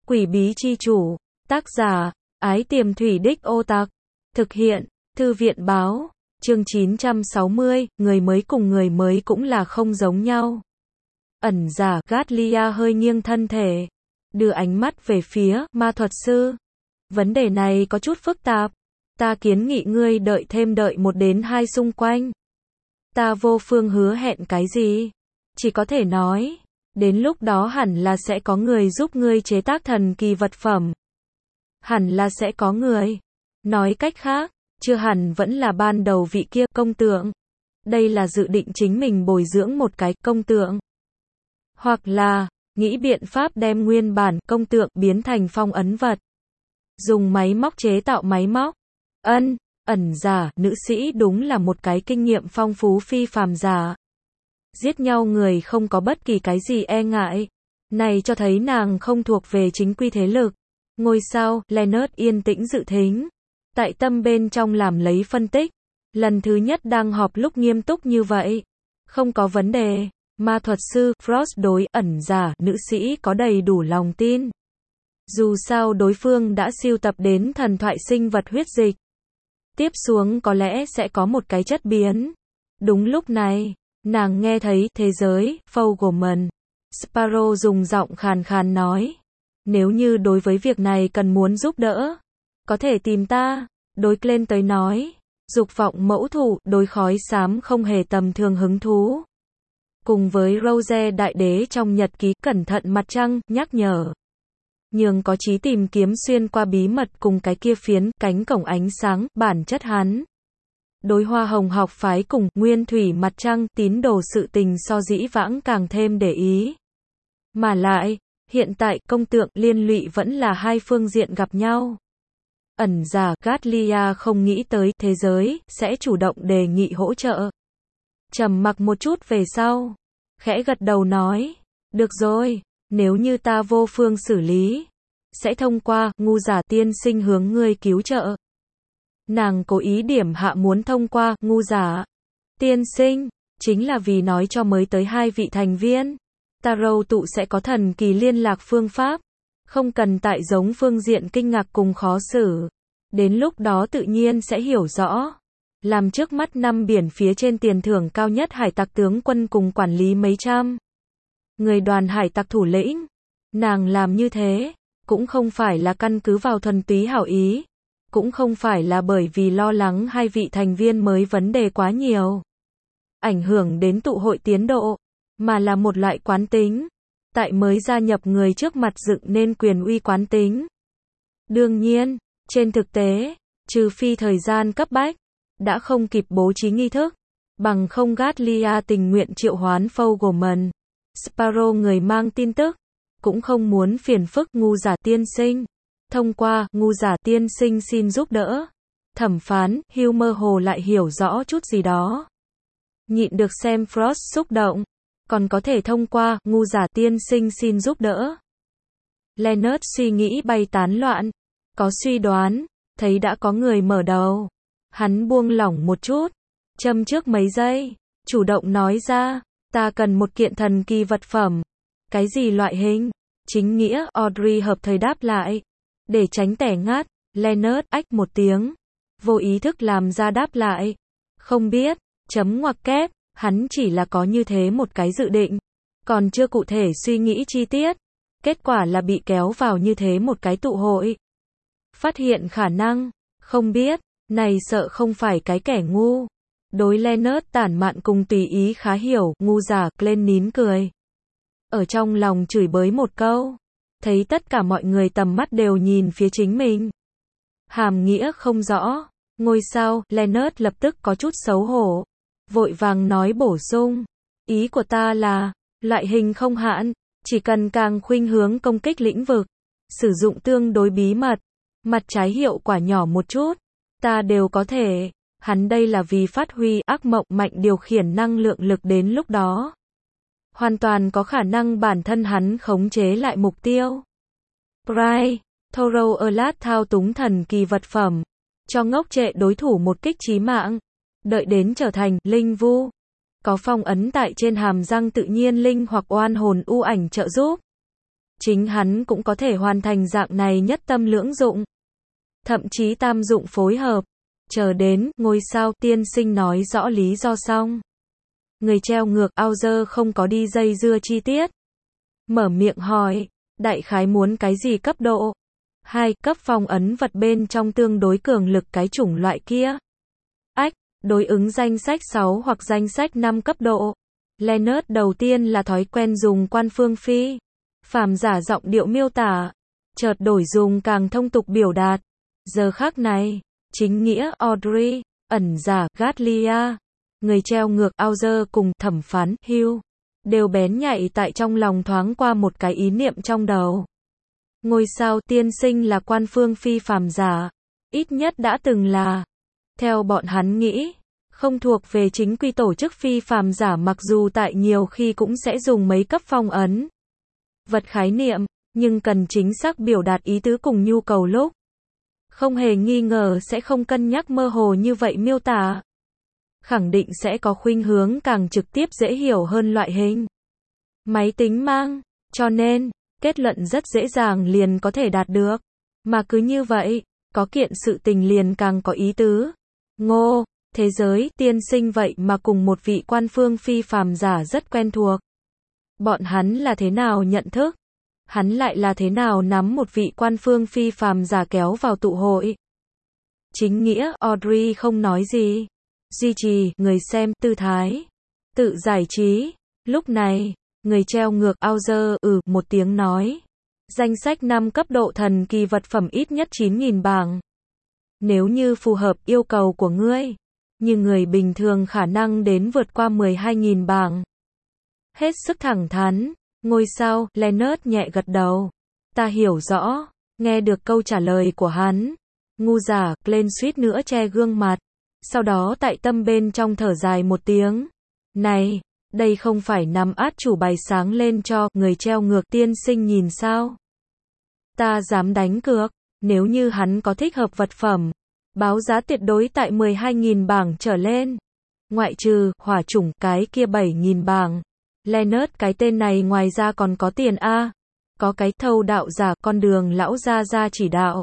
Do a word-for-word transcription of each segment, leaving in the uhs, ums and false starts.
Quỷ bí chi chủ. Tác giả, Ái Tiềm Thủy Đích Ô Tặc. Thực hiện, Thư viện báo. Chương chín trăm sáu mươi, người mới cùng người mới cũng là không giống nhau. Ẩn giả Gatlia hơi nghiêng thân thể, đưa ánh mắt về phía ma thuật sư. Vấn đề này có chút phức tạp. Ta kiến nghị ngươi đợi thêm đợi một đến hai xung quanh. Ta vô phương hứa hẹn cái gì. Chỉ có thể nói, đến lúc đó hẳn là sẽ có người giúp ngươi chế tác thần kỳ vật phẩm. Hẳn là sẽ có người. Nói cách khác, chưa hẳn vẫn là ban đầu vị kia công tượng. Đây là dự định chính mình bồi dưỡng một cái công tượng. Hoặc là, nghĩ biện pháp đem nguyên bản công tượng biến thành phong ấn vật. Dùng máy móc chế tạo máy móc. Ân, ẩn giả, nữ sĩ đúng là một cái kinh nghiệm phong phú phi phàm giả. Giết nhau người không có bất kỳ cái gì e ngại. Này cho thấy nàng không thuộc về chính quy thế lực. Ngôi sao, Leonard yên tĩnh dự thính. Tại tâm bên trong làm lấy phân tích. Lần thứ nhất đang họp lúc nghiêm túc như vậy. Không có vấn đề. Ma thuật sư, Frost đối ẩn giả, nữ sĩ có đầy đủ lòng tin. Dù sao đối phương đã sưu tập đến thần thoại sinh vật huyết dịch. Tiếp xuống có lẽ sẽ có một cái chất biến. Đúng lúc này, nàng nghe thấy thế giới, Fogelman. Sparrow dùng giọng khàn khàn nói. Nếu như đối với việc này cần muốn giúp đỡ, có thể tìm ta. Đối Glenn tới nói, dục vọng mẫu thủ, đối khói xám không hề tầm thường hứng thú. Cùng với Rose đại đế trong nhật ký cẩn thận mặt trăng, nhắc nhở. Nhường có chí tìm kiếm xuyên qua bí mật cùng cái kia phiến, cánh cổng ánh sáng, bản chất hắn. Đối hoa hồng học phái cùng, nguyên thủy mặt trăng, tín đồ sự tình so dĩ vãng càng thêm để ý. Mà lại, hiện tại, công tượng, liên lụy vẫn là hai phương diện gặp nhau. Ẩn giả, Gatlia không nghĩ tới, thế giới, sẽ chủ động đề nghị hỗ trợ. Trầm mặc một chút về sau. Khẽ gật đầu nói. Được rồi, nếu như ta vô phương xử lý, sẽ thông qua, ngu giả tiên sinh hướng ngươi cứu trợ. Nàng cố ý điểm hạ muốn thông qua, ngu giả tiên sinh, chính là vì nói cho mới tới hai vị thành viên. Tarot tụ sẽ có thần kỳ liên lạc phương pháp. Không cần tại giống phương diện kinh ngạc cùng khó xử. Đến lúc đó tự nhiên sẽ hiểu rõ. Làm trước mắt năm biển phía trên tiền thưởng cao nhất hải tặc tướng quân cùng quản lý mấy trăm. Người đoàn hải tặc thủ lĩnh. Nàng làm như thế, cũng không phải là căn cứ vào thuần túy hảo ý. Cũng không phải là bởi vì lo lắng hai vị thành viên mới vấn đề quá nhiều. Ảnh hưởng đến tụ hội tiến độ. Mà là một loại quán tính. Tại mới gia nhập người trước mặt dựng nên quyền uy quán tính. Đương nhiên, trên thực tế, trừ phi thời gian cấp bách, đã không kịp bố trí nghi thức. Bằng không Gatlia tình nguyện triệu hoán Fogelman. Sparrow người mang tin tức. Cũng không muốn phiền phức ngu giả tiên sinh. Thông qua, ngu giả tiên sinh xin giúp đỡ. Thẩm phán, Hugh mơ hồ lại hiểu rõ chút gì đó. Nhịn được xem Frost xúc động. Còn có thể thông qua, ngu giả tiên sinh xin giúp đỡ. Leonard suy nghĩ bay tán loạn. Có suy đoán, thấy đã có người mở đầu. Hắn buông lỏng một chút. Châm trước mấy giây. Chủ động nói ra. Ta cần một kiện thần kỳ vật phẩm. Cái gì loại hình? Chính nghĩa, Audrey hợp thời đáp lại. Để tránh tẻ ngắt, Leonard ách một tiếng. Vô ý thức làm ra đáp lại. Không biết, chấm ngoặc kép, hắn chỉ là có như thế một cái dự định. Còn chưa cụ thể suy nghĩ chi tiết. Kết quả là bị kéo vào như thế một cái tụ hội. Phát hiện khả năng, không biết, này sợ không phải cái kẻ ngu. Đối Leonard tản mạn cùng tùy ý khá hiểu, ngu giả, Glenn nín cười. Ở trong lòng chửi bới một câu. Thấy tất cả mọi người tầm mắt đều nhìn phía chính mình. Hàm nghĩa không rõ. Ngôi sao, Leonard lập tức có chút xấu hổ. Vội vàng nói bổ sung. Ý của ta là, loại hình không hạn, chỉ cần càng khuynh hướng công kích lĩnh vực. Sử dụng tương đối bí mật. Mặt trái hiệu quả nhỏ một chút. Ta đều có thể. Hắn đây là vì phát huy ác mộng mạnh điều khiển năng lượng lực đến lúc đó. Hoàn toàn có khả năng bản thân hắn khống chế lại mục tiêu. Pride, Thorough Alert thao túng thần kỳ vật phẩm. Cho ngốc trệ đối thủ một kích chí mạng. Đợi đến trở thành linh vu. Có phong ấn tại trên hàm răng tự nhiên linh hoặc oan hồn u ảnh trợ giúp. Chính hắn cũng có thể hoàn thành dạng này nhất tâm lưỡng dụng. Thậm chí tam dụng phối hợp. Chờ đến, ngôi sao tiên sinh nói rõ lý do xong. Người treo ngược Auger không có đi dây dưa chi tiết. Mở miệng hỏi, đại khái muốn cái gì cấp độ? Hai, cấp phong ấn vật bên trong tương đối cường lực cái chủng loại kia. Ách, đối ứng danh sách sáu hoặc danh sách năm cấp độ. Leonard đầu tiên là thói quen dùng quan phương phi phàm giả giọng điệu miêu tả, chợt đổi dùng càng thông tục biểu đạt. Giờ khắc này, chính nghĩa Audrey, ẩn giả Gatlia, người treo ngược Auger cùng thẩm phán Hugh, đều bén nhạy tại trong lòng thoáng qua một cái ý niệm trong đầu. Ngôi sao tiên sinh là quan phương phi phàm giả, ít nhất đã từng là. Theo bọn hắn nghĩ, không thuộc về chính quy tổ chức phi phàm giả mặc dù tại nhiều khi cũng sẽ dùng mấy cấp phong ấn vật khái niệm, nhưng cần chính xác biểu đạt ý tứ cùng nhu cầu lúc. Không hề nghi ngờ sẽ không cân nhắc mơ hồ như vậy miêu tả. Khẳng định sẽ có khuynh hướng càng trực tiếp dễ hiểu hơn loại hình máy tính mang, cho nên, kết luận rất dễ dàng liền có thể đạt được. Mà cứ như vậy, có kiện sự tình liền càng có ý tứ. Ngô, thế giới tiên sinh vậy mà cùng một vị quan phương phi phàm giả rất quen thuộc. Bọn hắn là thế nào nhận thức? Hắn lại là thế nào nắm một vị quan phương phi phàm giả kéo vào tụ hội? Chính nghĩa Audrey không nói gì. Duy trì người xem tư thái. Tự giải trí. Lúc này, người treo ngược Auger ừ một tiếng nói. Danh sách năm cấp độ thần kỳ vật phẩm ít nhất chín nghìn bảng. Nếu như phù hợp yêu cầu của ngươi, như người bình thường khả năng đến vượt qua mười hai nghìn bảng. Hết sức thẳng thắn, ngôi sao, Leonard nhẹ gật đầu. Ta hiểu rõ, nghe được câu trả lời của hắn. Ngu giả, Glenn suýt nữa che gương mặt. Sau đó tại tâm bên trong thở dài một tiếng. Này, đây không phải nắm át chủ bài sáng lên cho người treo ngược tiên sinh nhìn sao? Ta dám đánh cược, nếu như hắn có thích hợp vật phẩm, báo giá tuyệt đối tại mười hai nghìn bảng trở lên. Ngoại trừ, hỏa chủng cái kia bảy nghìn bảng. Leonard cái tên này ngoài ra còn có tiền A. Có cái thâu đạo giả con đường lão gia gia chỉ đạo.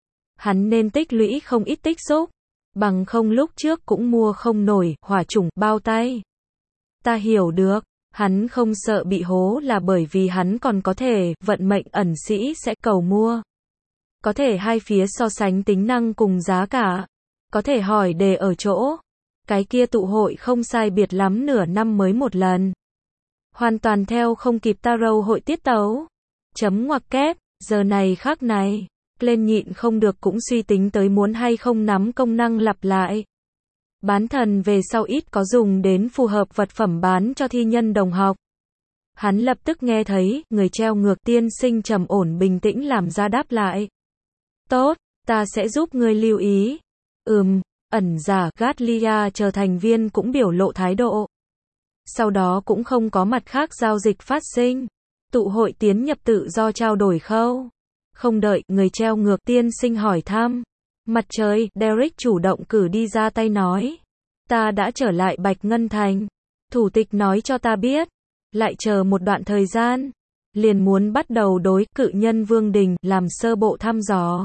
Hắn nên tích lũy không ít tích xúc. Bằng không lúc trước cũng mua không nổi, hỏa chủng, bao tay. Ta hiểu được, hắn không sợ bị hố là bởi vì hắn còn có thể, vận mệnh ẩn sĩ sẽ cầu mua. Có thể hai phía so sánh tính năng cùng giá cả. Có thể hỏi đề ở chỗ. Cái kia tụ hội không sai biệt lắm nửa năm mới một lần. Hoàn toàn theo không kịp tarot hội tiết tấu. Chấm ngoặc kép, giờ này khác này. Lên nhịn không được cũng suy tính tới muốn hay không nắm công năng lặp lại. Bán thần về sau ít có dùng đến phù hợp vật phẩm bán cho thi nhân đồng học. Hắn lập tức nghe thấy, người treo ngược tiên sinh trầm ổn bình tĩnh làm ra đáp lại. Tốt, ta sẽ giúp ngươi lưu ý. Ừm, ẩn giả Gatlia chờ thành viên cũng biểu lộ thái độ. Sau đó cũng không có mặt khác giao dịch phát sinh. Tụ hội tiến nhập tự do trao đổi khâu. Không đợi, người treo ngược tiên sinh hỏi thăm. Mặt trời, Derek chủ động cử đi ra tay nói. Ta đã trở lại Bạch Ngân Thành. Thủ tịch nói cho ta biết. Lại chờ một đoạn thời gian. Liền muốn bắt đầu đối cự nhân Vương Đình làm sơ bộ thăm dò.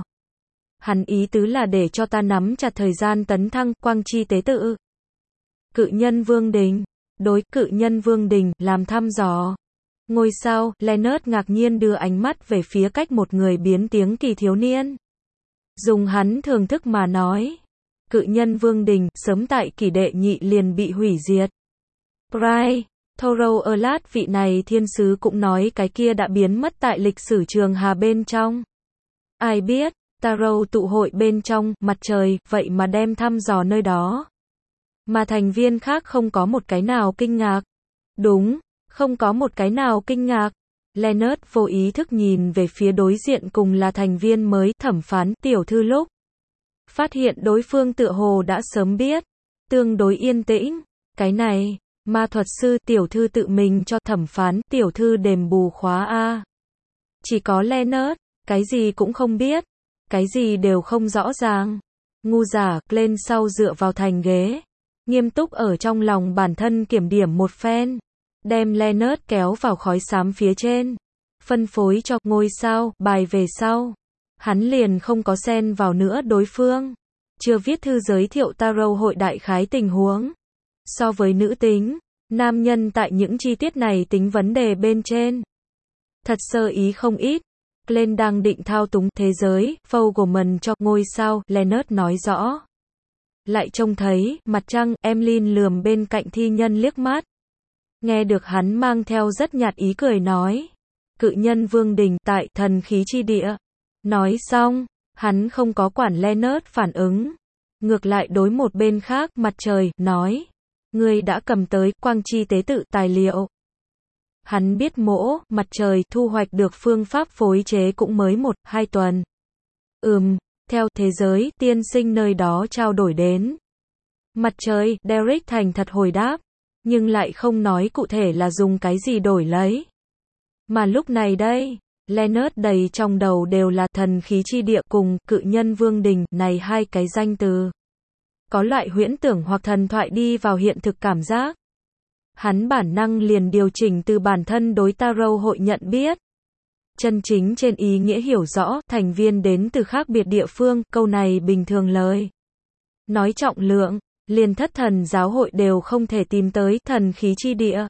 Hắn ý tứ là để cho ta nắm chặt thời gian tấn thăng quang chi tế tự. Cự nhân Vương Đình. Đối cự nhân Vương Đình làm thăm dò. Ngôi sao, Leonard ngạc nhiên đưa ánh mắt về phía cách một người biến tiếng kỳ thiếu niên. Dùng hắn thưởng thức mà nói. Cự nhân Vương Đình, sớm tại kỷ đệ nhị liền bị hủy diệt. Pride, Thorough Erlat vị này thiên sứ cũng nói cái kia đã biến mất tại lịch sử trường hà bên trong. Ai biết, Tarot tụ hội bên trong, mặt trời, vậy mà đem thăm dò nơi đó. Mà thành viên khác không có một cái nào kinh ngạc. Đúng, không có một cái nào kinh ngạc. Leonard vô ý thức nhìn về phía đối diện cùng là thành viên mới, thẩm phán, tiểu thư lúc. Phát hiện đối phương tựa hồ đã sớm biết. Tương đối yên tĩnh. Cái này, ma thuật sư tiểu thư tự mình cho thẩm phán, tiểu thư đền bù khóa A. Chỉ có Leonard, cái gì cũng không biết. Cái gì đều không rõ ràng. Ngu giả, lên sau dựa vào thành ghế. Nghiêm túc ở trong lòng bản thân kiểm điểm một phen. Đem Leonard kéo vào khói xám phía trên. phân phối cho ngôi sao bài về sau. Hắn liền không có xen vào nữa đối phương. Chưa viết thư giới thiệu tarot hội đại khái tình huống. So với nữ tính, nam nhân tại những chi tiết này tính vấn đề bên trên. Thật sơ ý không ít. Glenn đang định thao túng thế giới, Fogelman cho ngôi sao, Leonard nói rõ. Lại trông thấy, mặt trăng, Emlyn lườm bên cạnh thi nhân liếc mắt. Nghe được hắn mang theo rất nhạt ý cười nói. Cự nhân Vương Đình, tại, thần khí chi địa. Nói xong, hắn không có quản Leonard phản ứng. Ngược lại đối một bên khác, mặt trời, nói. Ngươi đã cầm tới, quang chi tế tự, tài liệu. Hắn biết mỗ, mặt trời, thu hoạch được phương pháp phối chế cũng mới một, hai tuần. Ừm, theo thế giới, tiên sinh nơi đó trao đổi đến. Mặt trời, Derek thành thật hồi đáp. Nhưng lại không nói cụ thể là dùng cái gì đổi lấy. Mà lúc này đây, Leonard đầy trong đầu đều là thần khí chi địa cùng cự nhân Vương Đình, này hai cái danh từ. Có loại huyễn tưởng hoặc thần thoại đi vào hiện thực cảm giác. Hắn bản năng liền điều chỉnh từ bản thân đối tarot hội nhận biết. Chân chính trên ý nghĩa hiểu rõ, thành viên đến từ khác biệt địa phương, câu này bình thường lời. Nói trọng lượng, liền thất thần giáo hội đều không thể tìm tới thần khí chi địa.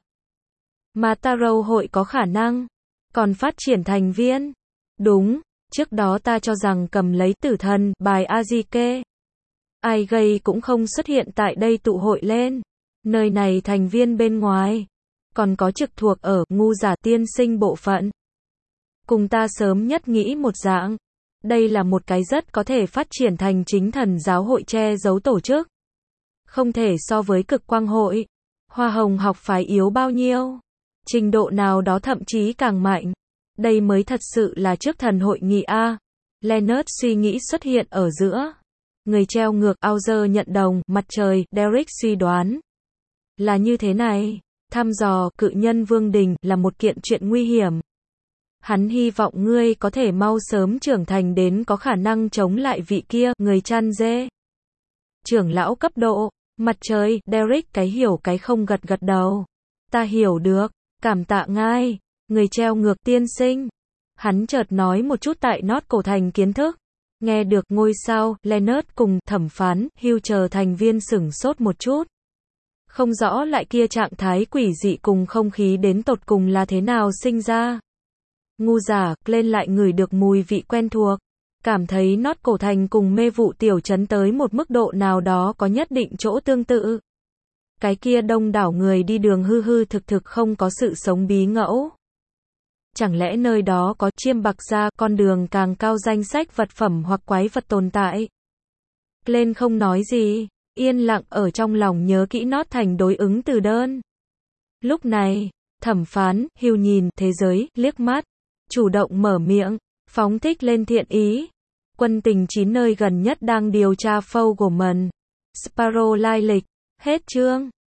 Mà tarot hội có khả năng, còn phát triển thành viên. Đúng, trước đó ta cho rằng cầm lấy tử thần, bài Azike. Ai gây cũng không xuất hiện tại đây tụ hội lên. Nơi này thành viên bên ngoài. Còn có trực thuộc ở, ngu giả tiên sinh bộ phận. Cùng ta sớm nhất nghĩ một dạng. Đây là một cái rất có thể phát triển thành chính thần giáo hội che giấu tổ chức. Không thể so với cực quang hội. Hoa hồng học phái yếu bao nhiêu. Trình độ nào đó thậm chí càng mạnh. Đây mới thật sự là trước thần hội nghị A. Leonard suy nghĩ xuất hiện ở giữa. Người treo ngược, Auger nhận đồng, mặt trời, Derek suy đoán. Là như thế này. Thăm dò, cự nhân Vương Đình, là một kiện chuyện nguy hiểm. Hắn hy vọng ngươi có thể mau sớm trưởng thành đến có khả năng chống lại vị kia, người chăn dê. Trưởng lão cấp độ, mặt trời, Derek cái hiểu cái không gật gật đầu. Ta hiểu được, cảm tạ ngài, người treo ngược tiên sinh. Hắn chợt nói một chút tại nót cổ thành kiến thức. Nghe được ngôi sao, Leonard cùng thẩm phán, Hugh chờ thành viên sửng sốt một chút. Không rõ lại kia trạng thái quỷ dị cùng không khí đến tột cùng là thế nào sinh ra. Ngu giả, lên lại ngửi được mùi vị quen thuộc. Cảm thấy nót cổ thành cùng mê vụ tiểu trấn tới một mức độ nào đó có nhất định chỗ tương tự. Cái kia đông đảo người đi đường hư hư thực thực không có sự sống bí ngẫu. Chẳng lẽ nơi đó có chiêm bạc ra con đường càng cao danh sách vật phẩm hoặc quái vật tồn tại? Lên không nói gì, yên lặng ở trong lòng nhớ kỹ nót thành đối ứng từ đơn. Lúc này, thẩm phán, Hugh nhìn thế giới, liếc mắt, chủ động mở miệng, phóng thích lên thiện ý. Quân tình chín nơi gần nhất đang điều tra Fogelman. Sparrow lai lịch. Hết chương.